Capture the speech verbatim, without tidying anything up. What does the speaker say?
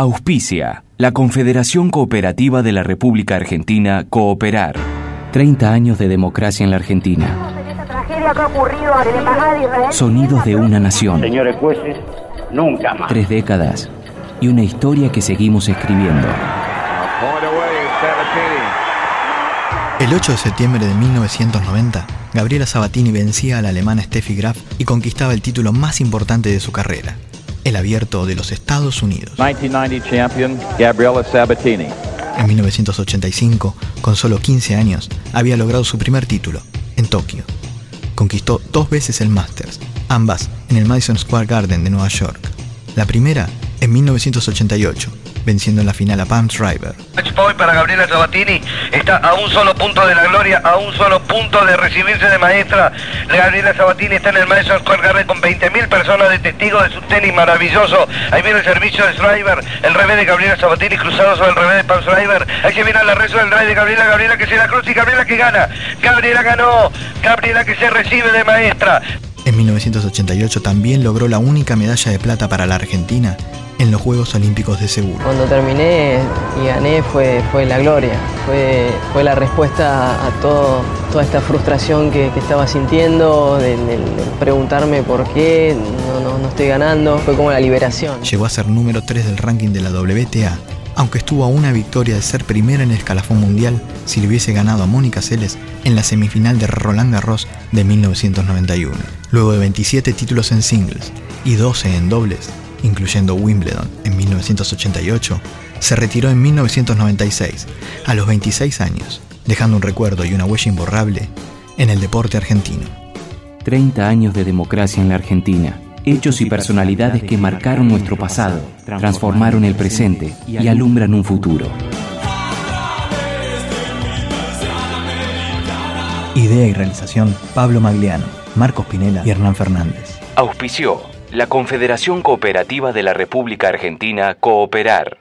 Auspicia la Confederación Cooperativa de la República Argentina, Cooperar. treinta años de democracia en la Argentina. Sonidos de una nación. Señores jueces, nunca más. Tres décadas y una historia que seguimos escribiendo. El ocho de septiembre de mil novecientos noventa, Gabriela Sabatini vencía a la alemana Steffi Graf y conquistaba el título más importante de su carrera, el Abierto de los Estados Unidos. nineteen ninety champion Gabriela Sabatini. En mil novecientos ochenta y cinco, con solo quince años, había logrado su primer título, en Tokio. Conquistó dos veces el Masters, ambas en el Madison Square Garden de Nueva York. La primera en mil novecientos ochenta y ocho, venciendo en la final a Pam Shriver. Match point para Gabriela Sabatini, está a un solo punto de la gloria, a un solo punto de recibirse de maestra. Gabriela Sabatini está en el Madison Square Garden con veinte mil personas de testigos de su tenis maravilloso. Ahí viene el servicio de Shriver, el revés de Gabriela Sabatini cruzado sobre el revés de Pam Shriver. Ahí se viene la rezo del drive de Gabriela, Gabriela que se la cruza y Gabriela que gana. Gabriela ganó, Gabriela que se recibe de maestra. En mil novecientos ochenta y ocho también logró la única medalla de plata para la Argentina en los Juegos Olímpicos de Seúl. Cuando terminé y gané fue, fue la gloria, fue, fue la respuesta a todo, toda esta frustración que, que estaba sintiendo, de, de, de preguntarme por qué no, no, no estoy ganando, fue como la liberación. Llegó a ser número tres del ranking de la W T A, aunque estuvo a una victoria de ser primera en el escalafón mundial si le hubiese ganado a Mónica Seles en la semifinal de Roland Garros de mil novecientos noventa y uno. Luego de veintisiete títulos en singles y doce en dobles, incluyendo Wimbledon en mil novecientos ochenta y ocho, se retiró en mil novecientos noventa y seis, a los veintiséis años, dejando un recuerdo y una huella imborrable en el deporte argentino. treinta años de democracia en la Argentina. Hechos y personalidades que marcaron nuestro pasado, transformaron el presente y alumbran un futuro. Idea y realización: Pablo Magliano, Marcos Pinela y Hernán Fernández. Auspició la Confederación Cooperativa de la República Argentina, Cooperar.